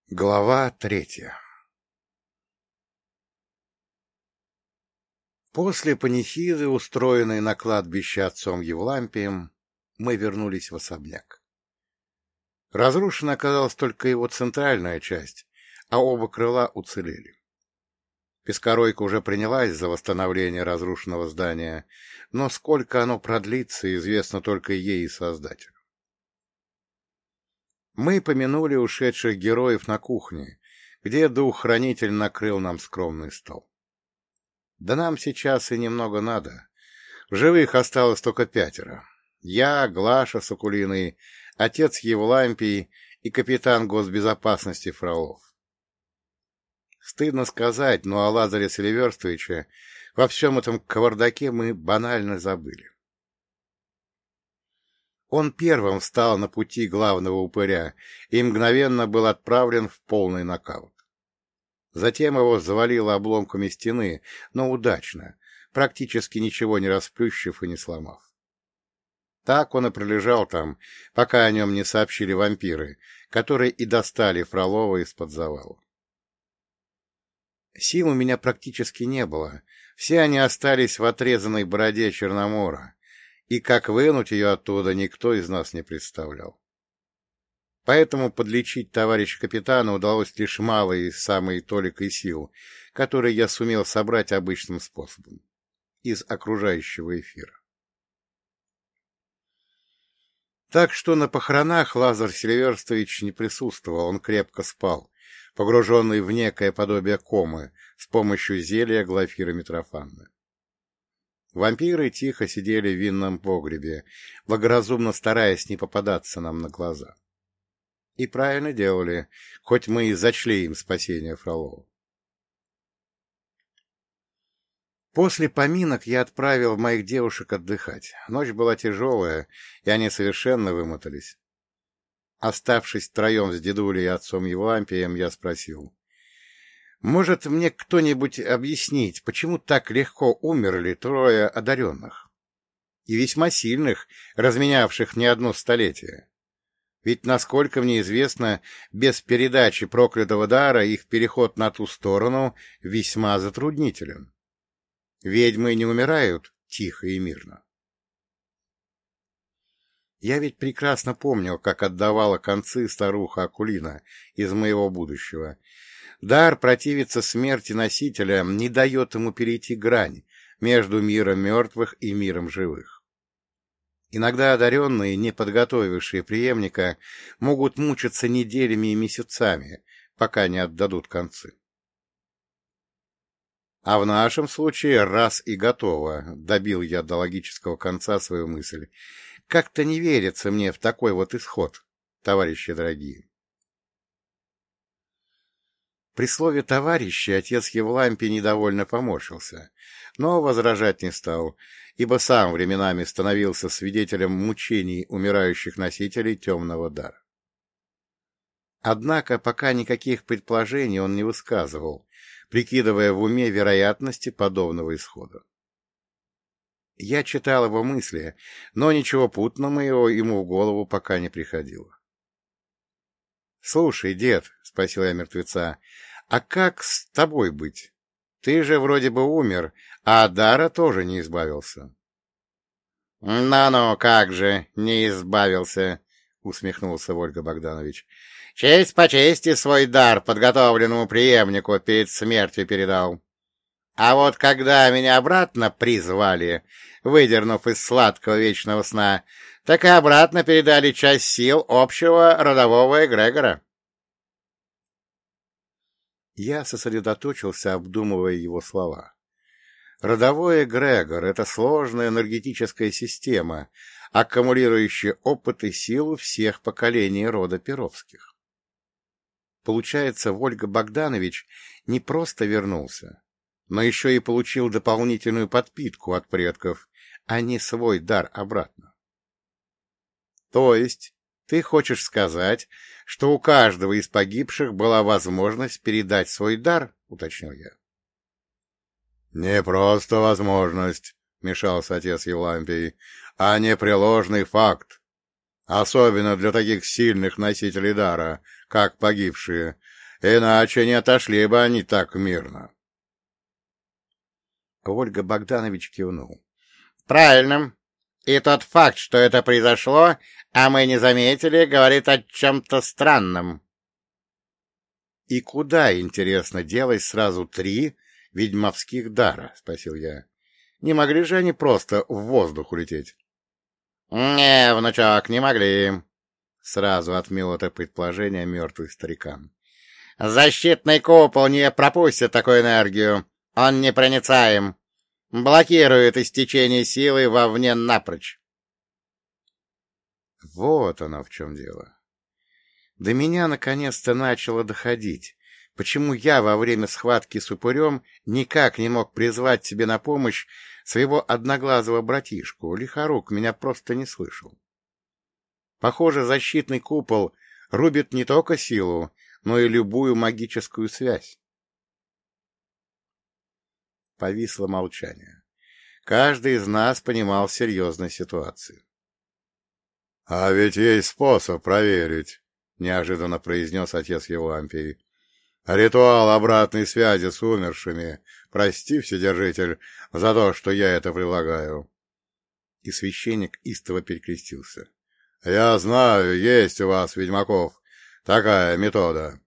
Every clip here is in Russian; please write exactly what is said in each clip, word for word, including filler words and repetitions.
Глава третья. После панихиды, устроенной на кладбище отцом Евлампием, мы вернулись в особняк. Разрушена оказалась только его центральная часть, а оба крыла уцелели. Пескаройка уже принялась за восстановление разрушенного здания, но сколько оно продлится, известно только ей и создателю. Мы помянули ушедших героев на кухне, где дух-хранитель накрыл нам скромный стол. Да нам сейчас и немного надо. В живых осталось только пятеро. Я, Глаша с Акулиной, отец Евлампий и капитан госбезопасности Фролов. Стыдно сказать, но о Лазаре Селиверстовиче во всем этом кавардаке мы банально забыли. Он первым встал на пути главного упыря и мгновенно был отправлен в полный нокаут. Затем его завалило обломками стены, но удачно, практически ничего не расплющив и не сломав. Так он и пролежал там, пока о нем не сообщили вампиры, которые и достали Фролова из-под завала. Сил у меня практически не было, все они остались в отрезанной бороде Черномора, и как вынуть ее оттуда никто из нас не представлял. Поэтому подлечить товарища капитана удалось лишь малой самой толикой сил, которые я сумел собрать обычным способом, из окружающего эфира. Так что на похоронах Лазарь Селиверстович не присутствовал, он крепко спал, погруженный в некое подобие комы с помощью зелья Глафиры Митрофановны. Вампиры тихо сидели в винном погребе, благоразумно стараясь не попадаться нам на глаза. И правильно делали, хоть мы и зачли им спасение Фролова. После поминок я отправил моих девушек отдыхать. Ночь была тяжелая, и они совершенно вымотались. Оставшись втроем с дедулей и отцом Евлампием, я спросил: «Может, мне кто-нибудь объяснить, почему так легко умерли трое одаренных? И весьма сильных, разменявших не одно столетие. Ведь, насколько мне известно, без передачи проклятого дара их переход на ту сторону весьма затруднителен. Ведьмы не умирают тихо и мирно». Я ведь прекрасно помнил, как отдавала концы старуха Акулина из моего будущего. Дар противиться смерти носителя не дает ему перейти грань между миром мертвых и миром живых. Иногда одаренные, не подготовившие преемника, могут мучиться неделями и месяцами, пока не отдадут концы. А в нашем случае раз и готово, добил я до логического конца свою мысль. Как-то не верится мне в такой вот исход, товарищи дорогие. При слове «товарищи» отец Евлампий недовольно поморщился, но возражать не стал, ибо сам временами становился свидетелем мучений умирающих носителей темного дара. Однако пока никаких предположений он не высказывал, прикидывая в уме вероятности подобного исхода. Я читал его мысли, но ничего путного ему в голову пока не приходило. — Слушай, дед, — спросил я мертвеца, — а как с тобой быть? Ты же вроде бы умер, а от дара тоже не избавился. — Ну-ну, как же, не избавился, — усмехнулся Вольга Богданович. — Честь по чести свой дар подготовленному преемнику перед смертью передал. А вот когда меня обратно призвали, выдернув из сладкого вечного сна, так и обратно передали часть сил общего родового эгрегора. Я сосредоточился, обдумывая его слова. Родовой эгрегор — это сложная энергетическая система, аккумулирующая опыт и силу всех поколений рода Перовских. Получается, Вольга Богданович не просто вернулся, но еще и получил дополнительную подпитку от предков, а не свой дар обратно. То есть ты хочешь сказать, что у каждого из погибших была возможность передать свой дар, — уточнил я. — Не просто возможность, — вмешался отец Евлампий, — а непреложный факт. Особенно для таких сильных носителей дара, как погибшие, иначе не отошли бы они так мирно. Ольга Богданович кивнул. — Правильно. И тот факт, что это произошло, а мы не заметили, говорит о чем-то странном. — И куда, интересно, делать сразу три ведьмовских дара? — спросил я. — Не могли же они просто в воздух улететь? — Не, внучок, не могли. Сразу отмел это предположение мертвый старикан. — Защитный купол не пропустит такую энергию. Он непроницаем. Блокирует истечение силы вовне напрочь. Вот оно в чем дело. До меня наконец-то начало доходить, почему я во время схватки с упырем никак не мог призвать себе на помощь своего одноглазого братишку. Лихорук меня просто не слышал. Похоже, защитный купол рубит не только силу, но и любую магическую связь. Повисло молчание. Каждый из нас понимал серьезность ситуации. — А ведь есть способ проверить, — неожиданно произнес отец Евлампий. — Ритуал обратной связи с умершими. Прости, Вседержитель, за то, что я это предлагаю. И священник истово перекрестился. — Я знаю, есть у вас, ведьмаков, такая метода.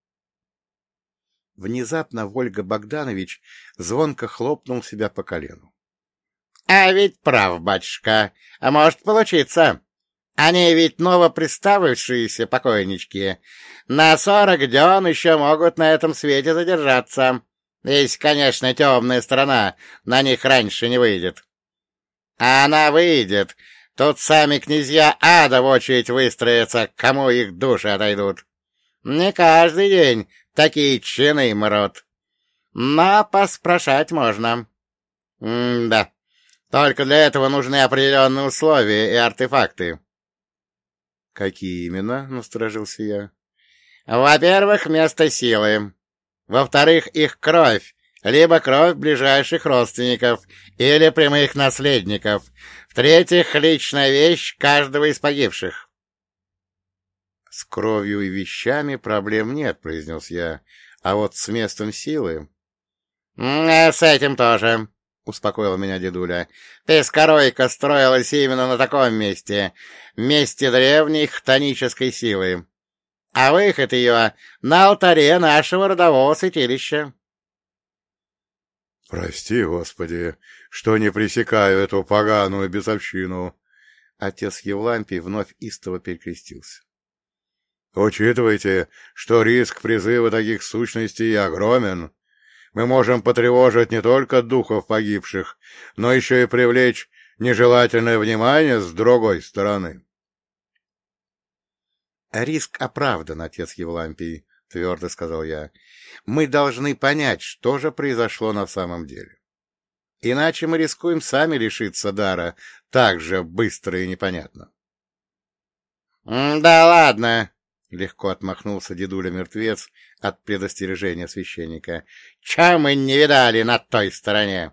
Внезапно Вольга Богданович звонко хлопнул себя по колену. — А ведь прав, батюшка, а может получиться. Они ведь новоприставившиеся покойнички. На сорок дён еще могут на этом свете задержаться, если, конечно, темная сторона на них раньше не выйдет. А она выйдет, тут сами князья ада в очередь выстроятся, кому их души отойдут. Не каждый день такие чины мрут. Но поспрашать можно. М-да, только для этого нужны определенные условия и артефакты. — Какие именно? — насторожился я. — Во-первых, место силы. Во-вторых, их кровь, либо кровь ближайших родственников или прямых наследников. В-третьих, личная вещь каждого из погибших. — С кровью и вещами проблем нет, — произнес я. — А вот с местом силы... — С этим тоже, — успокоил меня дедуля. — Пескоройка строилась именно на таком месте, месте древней хтонической силы. А выход ее на алтаре нашего родового святилища. — Прости, Господи, что не пресекаю эту поганую бесовщину. Отец Евлампий вновь истово перекрестился. — Учитывайте, что риск призыва таких сущностей огромен. Мы можем потревожить не только духов погибших, но еще и привлечь нежелательное внимание с другой стороны. — Риск оправдан, отец Евлампий, — твердо сказал я. — Мы должны понять, что же произошло на самом деле. Иначе мы рискуем сами лишиться дара так же быстро и непонятно. — Да ладно, — легко отмахнулся дедуля-мертвец от предостережения священника. — Чего мы не видали на той стороне?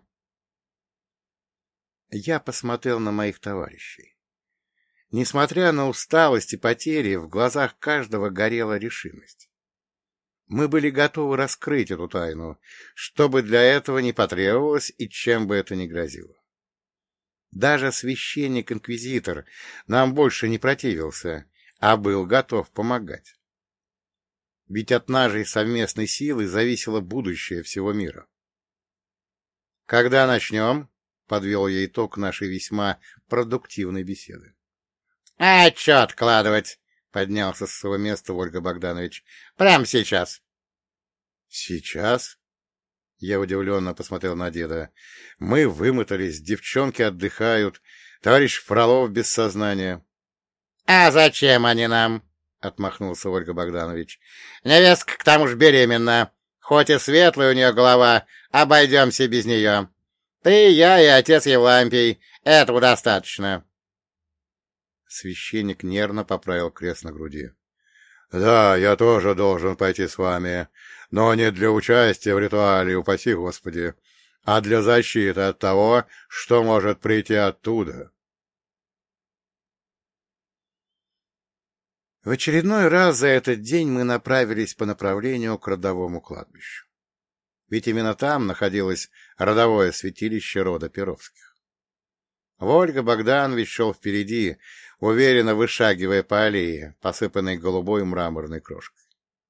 Я посмотрел на моих товарищей. Несмотря на усталость и потери, в глазах каждого горела решимость. Мы были готовы раскрыть эту тайну, что бы для этого ни потребовалось и чем бы это ни грозило. Даже священник-инквизитор нам больше не противился, а был готов помогать. Ведь от нашей совместной силы зависело будущее всего мира. — Когда начнем? — подвел я итог нашей весьма продуктивной беседы. — А чё откладывать? — поднялся с своего места Ольга Богданович. — Прямо сейчас. — Сейчас? Я удивленно посмотрел на деда. Мы вымотались, девчонки отдыхают, товарищ Фролов без сознания. — А зачем они нам? — отмахнулся Ольга Богданович. — Невестка к тому же беременна. Хоть и светлая у нее голова, обойдемся без нее. Ты, я и отец Евлампий. Этого достаточно. Священник нервно поправил крест на груди. — Да, я тоже должен пойти с вами, но не для участия в ритуале, упаси Господи, а для защиты от того, что может прийти оттуда. В очередной раз за этот день мы направились по направлению к родовому кладбищу. Ведь именно там находилось родовое святилище рода Перовских. Вольга Богданович шел впереди, уверенно вышагивая по аллее, посыпанной голубой мраморной крошкой.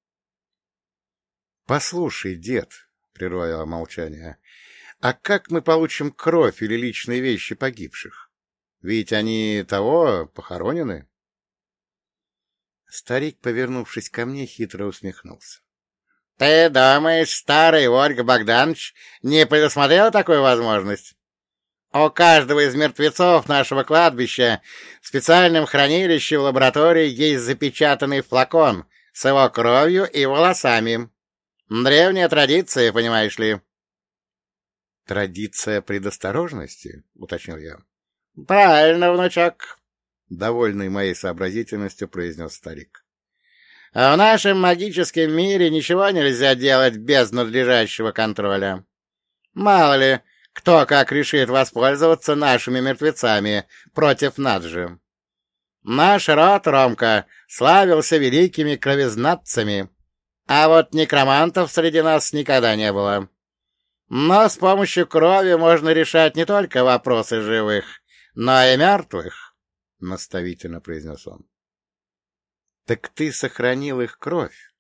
— Послушай, дед, — прервало молчание, — а как мы получим кровь или личные вещи погибших? Ведь они того похоронены? Старик, повернувшись ко мне, хитро усмехнулся. — Ты думаешь, старый Ольга Богданович не предусмотрел такую возможность? У каждого из мертвецов нашего кладбища в специальном хранилище в лаборатории есть запечатанный флакон с его кровью и волосами. Древняя традиция, понимаешь ли. — Традиция предосторожности? — уточнил я. — Правильно, внучок. — довольный моей сообразительностью произнес старик. — В нашем магическом мире ничего нельзя делать без надлежащего контроля. Мало ли, кто как решит воспользоваться нашими мертвецами против нас же. Наш род, Ромка, славился великими кровезнатцами, а вот некромантов среди нас никогда не было. Но с помощью крови можно решать не только вопросы живых, но и мертвых. — наставительно произнес он. — Так ты сохранил их кровь?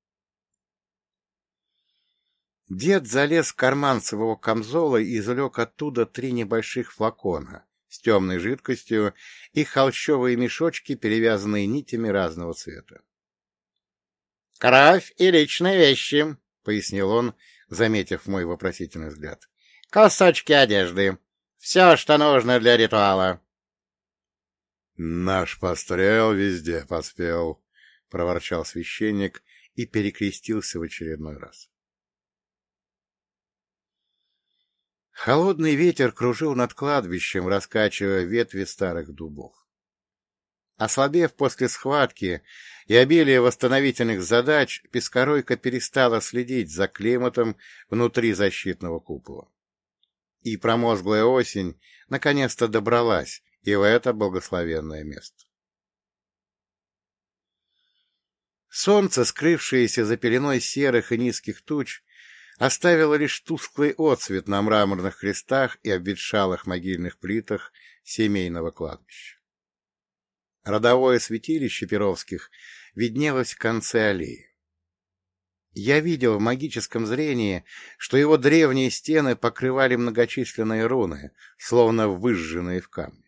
Дед залез в карман своего камзола и извлек оттуда три небольших флакона с темной жидкостью и холщовые мешочки, перевязанные нитями разного цвета. — Кровь и личные вещи, — пояснил он, заметив мой вопросительный взгляд. — Кусочки одежды. Все, что нужно для ритуала. — Наш пострел везде поспел, — проворчал священник и перекрестился в очередной раз. Холодный ветер кружил над кладбищем, раскачивая ветви старых дубов. Ослабев после схватки и обилия восстановительных задач, Пескоройка перестала следить за климатом внутри защитного купола. И промозглая осень наконец-то добралась и в это благословенное место. Солнце, скрывшееся за пеленой серых и низких туч, оставило лишь тусклый отсвет на мраморных крестах и обветшалых могильных плитах семейного кладбища. Родовое святилище Перовских виднелось в конце аллеи. Я видел в магическом зрении, что его древние стены покрывали многочисленные руны, словно выжженные в камне.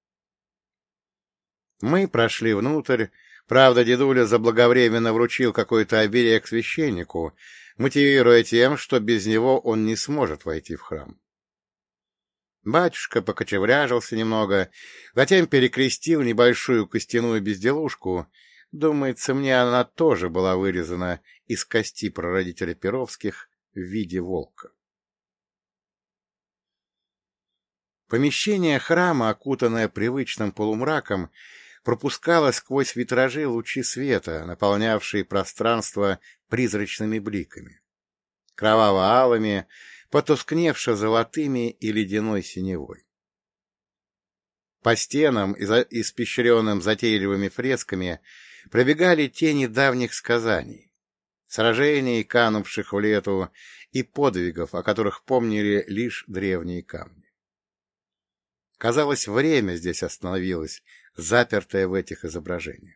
Мы прошли внутрь, правда, дедуля заблаговременно вручил какой-то оберег священнику, мотивируя тем, что без него он не сможет войти в храм. Батюшка покочевряжился немного, затем перекрестил небольшую костяную безделушку. Думается, мне она тоже была вырезана из кости прародителя Перовских в виде волка. Помещение храма, окутанное привычным полумраком, пропускало сквозь витражи лучи света, наполнявшие пространство призрачными бликами, кроваво-алыми, потускневшо-золотыми и ледяной синевой. По стенам, испещренным затейливыми фресками, пробегали тени давних сказаний, сражений, канувших в лету, и подвигов, о которых помнили лишь древние камни. Казалось, время здесь остановилось, запертое в этих изображениях.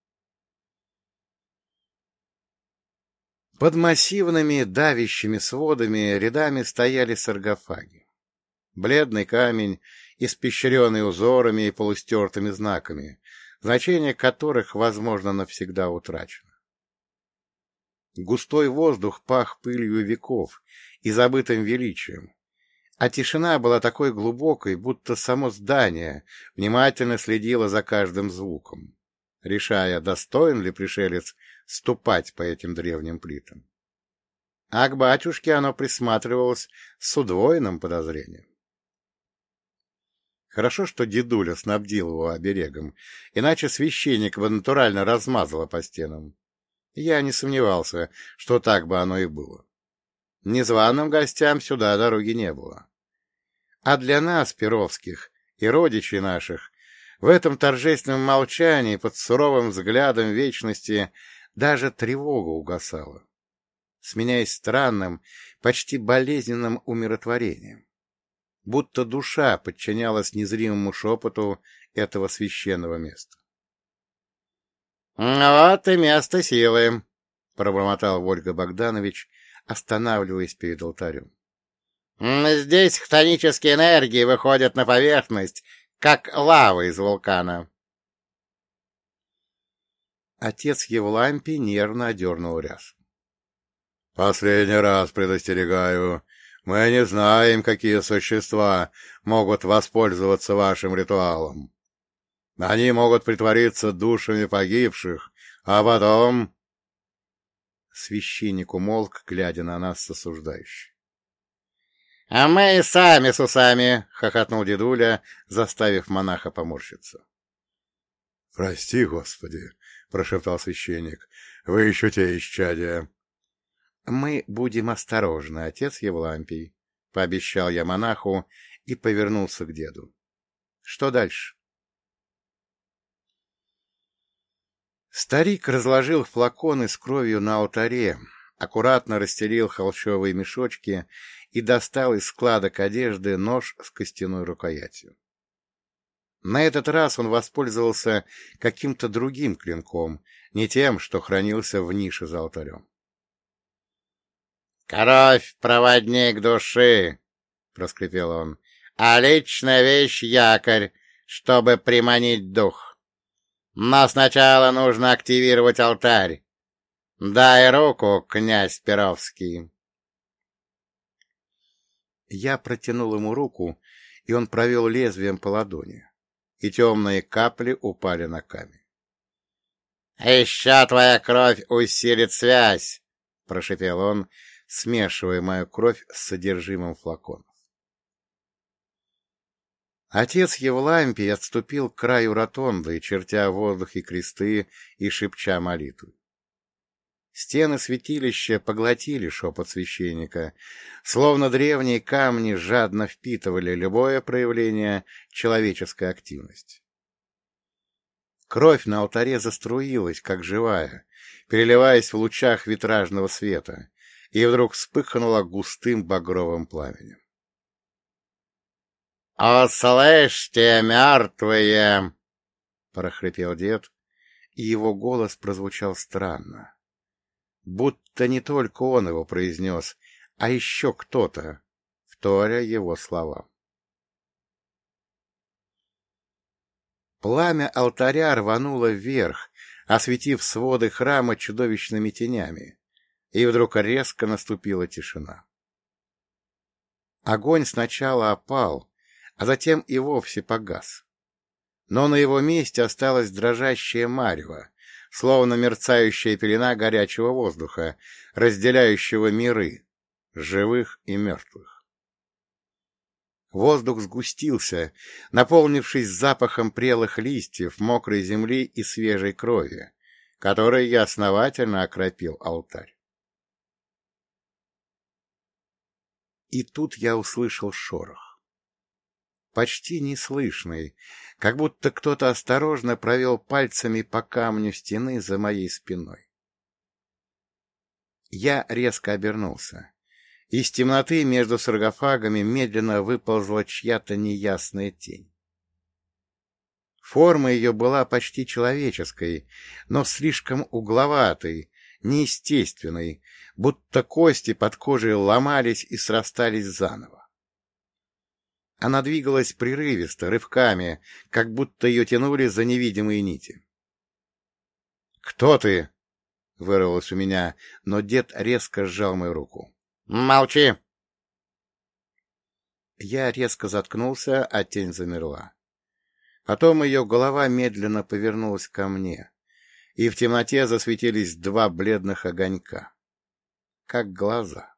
Под массивными давящими сводами рядами стояли саркофаги. Бледный камень, испещренный узорами и полустертыми знаками, значение которых, возможно, навсегда утрачено. Густой воздух пах пылью веков и забытым величием, а тишина была такой глубокой, будто само здание внимательно следило за каждым звуком, решая, достоин ли пришелец ступать по этим древним плитам. А к батюшке оно присматривалось с удвоенным подозрением. Хорошо, что дедуля снабдил его оберегом, иначе священник бы натурально размазало по стенам. Я не сомневался, что так бы оно и было. Незваным гостям сюда дороги не было. А для нас, Перовских, и родичей наших, В этом торжественном молчании, под суровым взглядом вечности, даже тревога угасала, сменяясь странным, почти болезненным умиротворением, будто душа подчинялась незримому шепоту этого священного места. — Вот и место силы, — пробормотал Вольга Богданович, останавливаясь перед алтарем. — Здесь хтонические энергии выходят на поверхность, как лава из вулкана. Отец Евлампий нервно одернул рясу. — Последний раз предостерегаю. Мы не знаем, какие существа могут воспользоваться вашим ритуалом. Они могут притвориться душами погибших, а потом... Священник умолк, глядя на нас с осуждающим. — А мы и сами с усами! — хохотнул дедуля, заставив монаха поморщиться. — Прости, Господи! — прошептал священник. — Вы еще те исчадия. — Мы будем осторожны, отец Евлампий, — пообещал я монаху и повернулся к деду. — Что дальше? Старик разложил флаконы с кровью на алтаре, аккуратно расстелил холщовые мешочки и достал из складок одежды нож с костяной рукоятью. На этот раз он воспользовался каким-то другим клинком, не тем, что хранился в нише за алтарем. — Кровь — проводник души, — проскрипел он, — а личная вещь — якорь, чтобы приманить дух. Но сначала нужно активировать алтарь. Дай руку, князь Перовский. Я протянул ему руку, и он провел лезвием по ладони, и темные капли упали на камень. — Еще твоя кровь усилит связь, — прошипел он, смешивая мою кровь с содержимым флаконов. Отец Евлампий отступил к краю ротонды, чертя в воздухе кресты и шепча молитвы. Стены святилища поглотили шепот священника, словно древние камни жадно впитывали любое проявление человеческой активности. Кровь на алтаре заструилась, как живая, переливаясь в лучах витражного света, и вдруг вспыхнула густым багровым пламенем. — Услышьте, мертвые! — прохрипел дед, и его голос прозвучал странно. Будто не только он его произнес, а еще кто-то, вторя его словам. Пламя алтаря рвануло вверх, осветив своды храма чудовищными тенями, и вдруг резко наступила тишина. Огонь сначала опал, а затем и вовсе погас. Но на его месте осталось дрожащее марево, словно мерцающая пелена горячего воздуха, разделяющего миры, живых и мертвых. Воздух сгустился, наполнившись запахом прелых листьев, мокрой земли и свежей крови, которой я основательно окропил алтарь. И тут я услышал шорох. Почти неслышный, как будто кто-то осторожно провел пальцами по камню стены за моей спиной. Я резко обернулся. Из темноты между саркофагами медленно выползла чья-то неясная тень. Форма ее была почти человеческой, но слишком угловатой, неестественной, будто кости под кожей ломались и срастались заново. Она двигалась прерывисто, рывками, как будто ее тянули за невидимые нити. — Кто ты? — вырвалось у меня, но дед резко сжал мою руку. — Молчи! Я резко заткнулся, а тень замерла. Потом ее голова медленно повернулась ко мне, и в темноте засветились два бледных огонька, как глаза.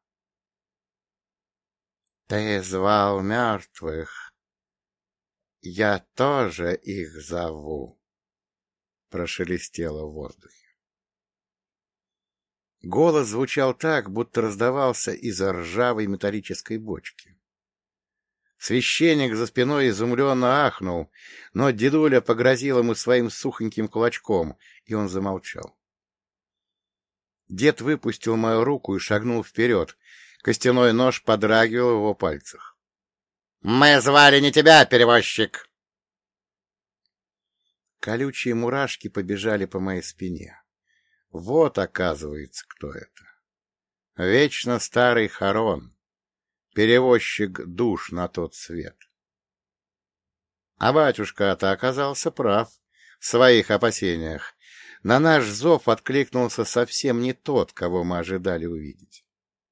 — Ты звал мертвых. Я тоже их зову, — прошелестело в воздухе. Голос звучал так, будто раздавался из ржавой металлической бочки. Священник за спиной изумленно ахнул, но дедуля погрозил ему своим сухоньким кулачком, и он замолчал. Дед выпустил мою руку и шагнул вперед. Костяной нож подрагивал в его пальцах. — Мы звали не тебя, перевозчик! Колючие мурашки побежали по моей спине. Вот, оказывается, кто это. Вечно старый Харон, перевозчик душ на тот свет. А батюшка-то оказался прав в своих опасениях. На наш зов откликнулся совсем не тот, кого мы ожидали увидеть.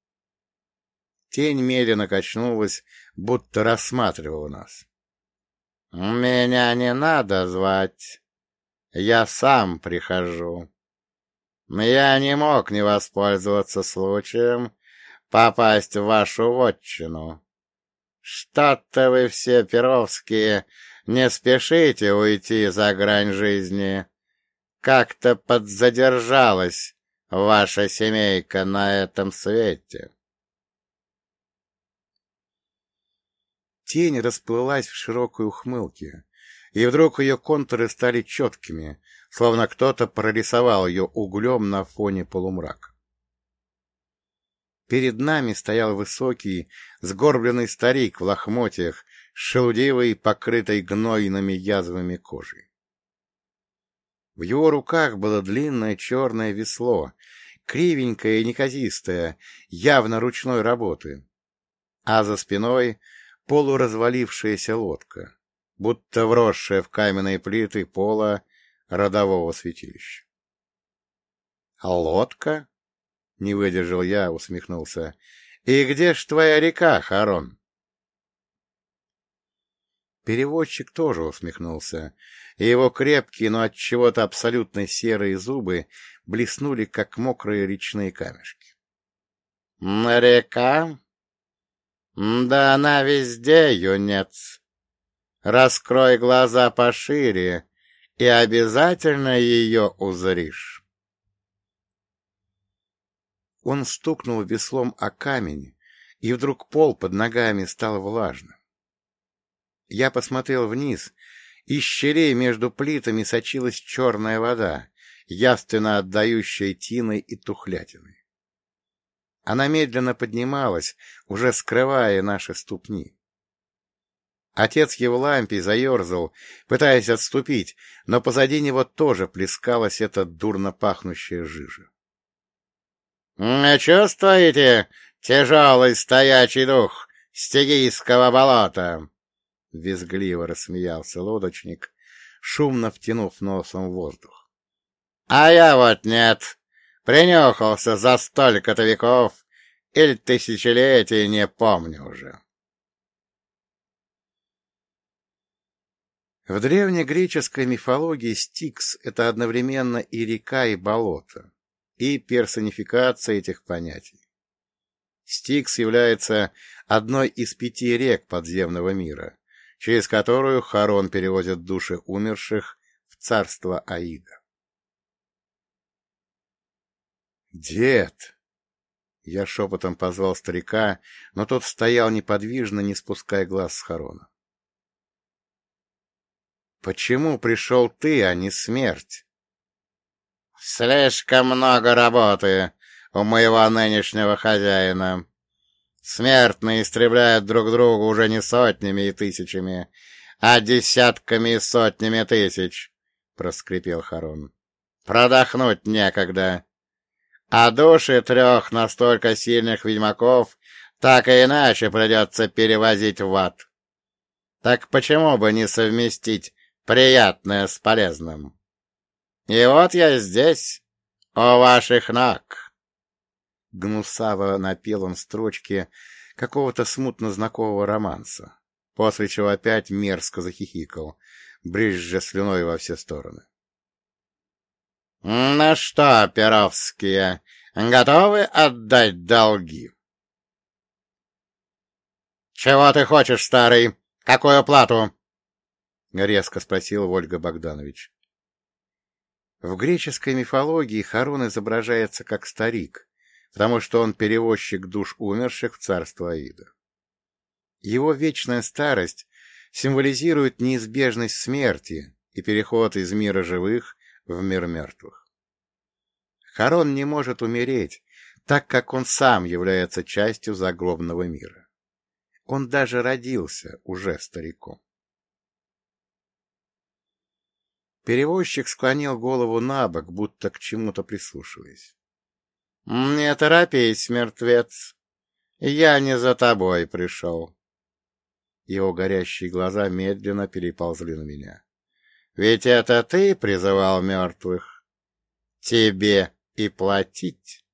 Тень медленно качнулась, будто рассматривала нас. — Меня не надо звать, я сам прихожу. Я не мог не воспользоваться случаем попасть в вашу вотчину. Что-то вы все, Перовские, не спешите уйти за грань жизни. Как-то подзадержалась ваша семейка на этом свете. Тень расплылась в широкой ухмылке, и вдруг ее контуры стали четкими, словно кто-то прорисовал ее углем на фоне полумрака. Перед нами стоял высокий, сгорбленный старик в лохмотьях, с шелудивой, покрытой гнойными язвами кожей. В его руках было длинное черное весло, кривенькое и неказистое, явно ручной работы, а за спиной полуразвалившаяся лодка, будто вросшая в каменные плиты пола родового святилища. — Лодка? — не выдержал я, усмехнулся. — И где ж твоя река, Харон? Переводчик тоже усмехнулся, и его крепкие, но от чего-то абсолютно серые зубы блеснули, как мокрые речные камешки. — Река? Да она везде, юнец. Раскрой глаза пошире, и обязательно ее узришь. Он стукнул веслом о камень, и вдруг пол под ногами стал влажным. Я посмотрел вниз, из щелей между плитами сочилась черная вода, явственно отдающая тиной и тухлятиной. Она медленно поднималась, уже скрывая наши ступни. Отец Евлампий заерзал, пытаясь отступить, но позади него тоже плескалась эта дурно пахнущая жижа. — Чувствуете тяжелый стоячий дух стигийского болота? — визгливо рассмеялся лодочник, шумно втянув носом воздух. — А я вот нет. Принюхался за столько-то веков или тысячелетий, не помню уже. В древнегреческой мифологии Стикс — это одновременно и река, и болото, и персонификация этих понятий. Стикс является одной из пяти рек подземного мира, через которую Харон перевозит души умерших в царство Аида. «Дед!» Я шепотом позвал старика, но тот стоял неподвижно, не спуская глаз с Харона. «Почему пришел ты, а не смерть?» «Слишком много работы у моего нынешнего хозяина. Смертные истребляют друг друга уже не сотнями и тысячами, а десятками и сотнями тысяч», — проскрипел Харон. «Продохнуть некогда. А души трех настолько сильных ведьмаков так и иначе придется перевозить в ад. Так почему бы не совместить приятное с полезным? И вот я здесь, у ваших ног». Гнусаво напел он строчки какого-то смутно знакомого романса, после чего опять мерзко захихикал, брызжа слюной во все стороны. — Ну что, Перовские, готовы отдать долги? — Чего ты хочешь, старый? Какую плату? — резко спросил Вольга Богданович. В греческой мифологии Харон изображается как старик, потому что он перевозчик душ умерших в царство Аида. Его вечная старость символизирует неизбежность смерти и переход из мира живых в мир мертвых. Харон не может умереть, так как он сам является частью загробного мира. Он даже родился уже стариком. Перевозчик склонил голову набок, будто к чему-то прислушиваясь. — Не торопись, мертвец. Я не за тобой пришел. Его горящие глаза медленно переползли на меня. — Ведь это ты призывал мертвых? Тебе и платить.